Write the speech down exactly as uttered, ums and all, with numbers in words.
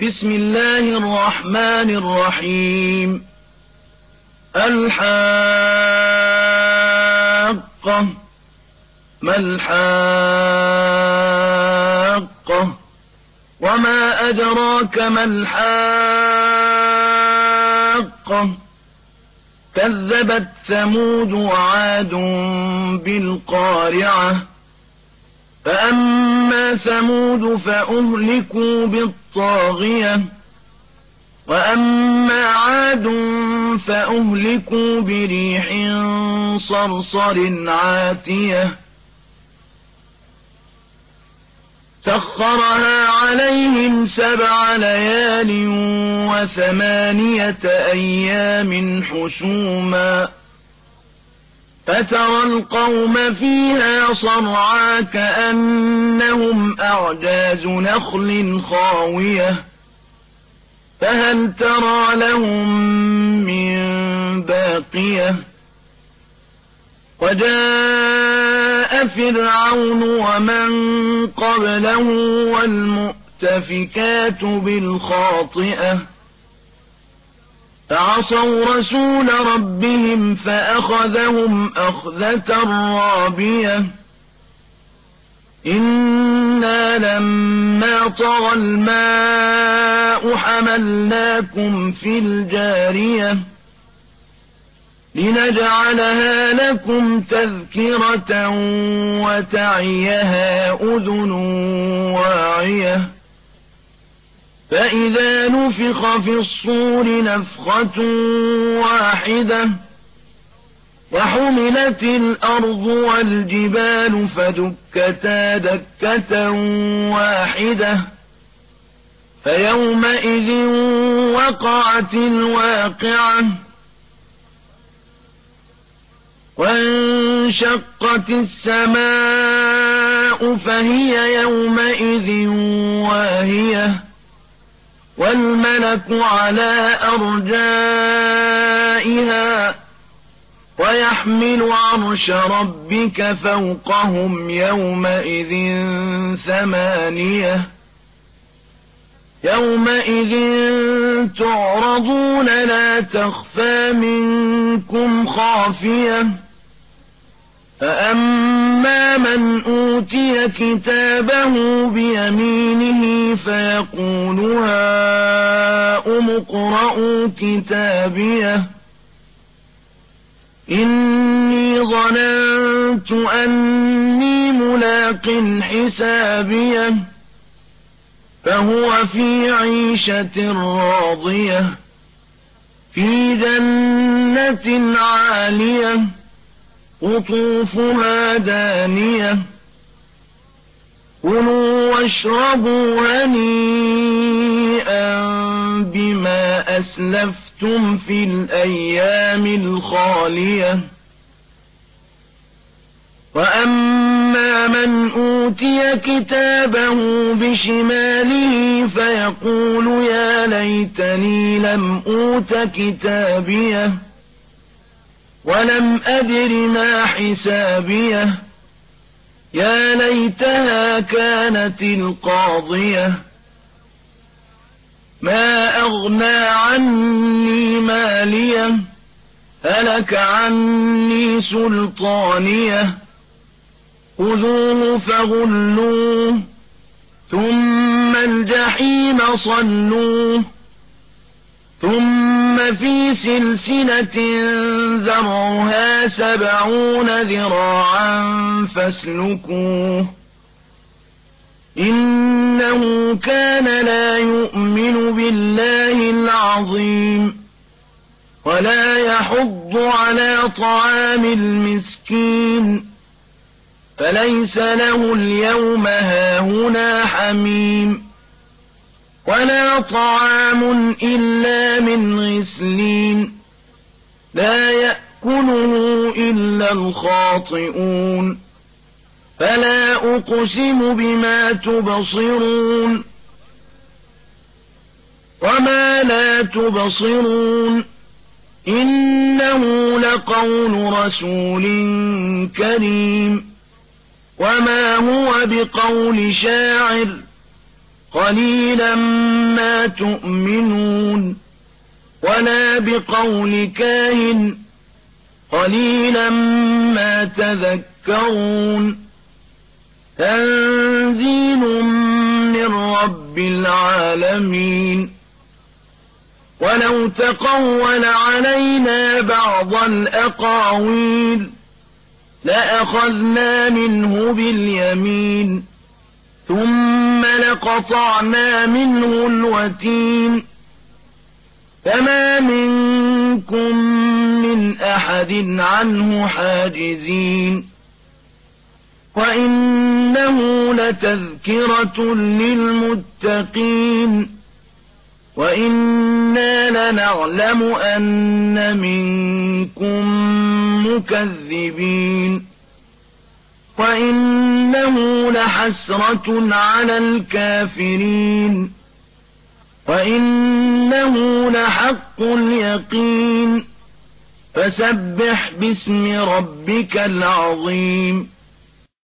بسم الله الرحمن الرحيم الحاقة ما الحاقة وما أدراك ما الحاقة كذبت ثمود وعاد بالقارعة فأما ثمود فأهلكوا بالطاغية وأما عاد فأهلكوا بريح صرصر عاتية سخرها عليهم سبع ليال وثمانية أيام حسوما فترى القوم فيها صرعى كأنهم أعجاز نخل خاوية فهل ترى لهم من باقية وجاء فرعون ومن قبله والمؤتفكات بالخاطئة فعصوا رسول ربهم فأخذهم أخذة رابية إنا لما طغى الماء حملناكم في الجارية لنجعلها لكم تذكرة وتعيها أذن واعية فإذا نفخ في الصور نفخة واحدة وحملت الأرض والجبال فدكتا دكة واحدة فيومئذ وقعت الواقعة وانشقت السماء فهي يومئذ واهية والملك على أرجائها ويحمل عرش ربك فوقهم يومئذ ثمانية يومئذ تعرضون لا تخفى منكم خافية فأما من أوتي كتابه بيمينه فيقول هاؤم اقرءوا كتابيه إني ظننت أني ملاق حسابيه فهو في عيشة راضية في جنة عالية قطوفها دانية كلوا واشربوا هنيئا بما أسلفتم في الأيام الخالية وأما من أوتي كتابه بشماله فيقول يا ليتني لم أوت كتابيه ولم أدر ما حسابيه يا ليتها كانت القاضية ما أغنى عني ماليه هلك عني سلطانيه خذوه فغلوه ثم الجحيم صلوه ثم في سلسلة ذرعها سبعون ذراعا فاسلكوه إنه كان لا يؤمن بالله العظيم ولا يحض على طعام المسكين فليس له اليوم هاهنا حميم ولا طعام إلا من غسلين لا يأكله إلا الخاطئون فلا أقسم بما تبصرون وما لا تبصرون إنه لقول رسول كريم وما هو بقول شاعر قليلا ما تؤمنون ولا بقول كاهن قليلا ما تذكرون تنزيل من رب العالمين ولو تقول علينا بعض الأقاويل لأخذنا منه باليمين ثم لقطعنا منه الوتين فما منكم من أحد عنه حاجزين وإنه لتذكرة للمتقين وإنا لنعلم أن منكم مكذبين وإنه لحسرة على الكافرين وإنه لحق اليقين فسبح باسم ربك العظيم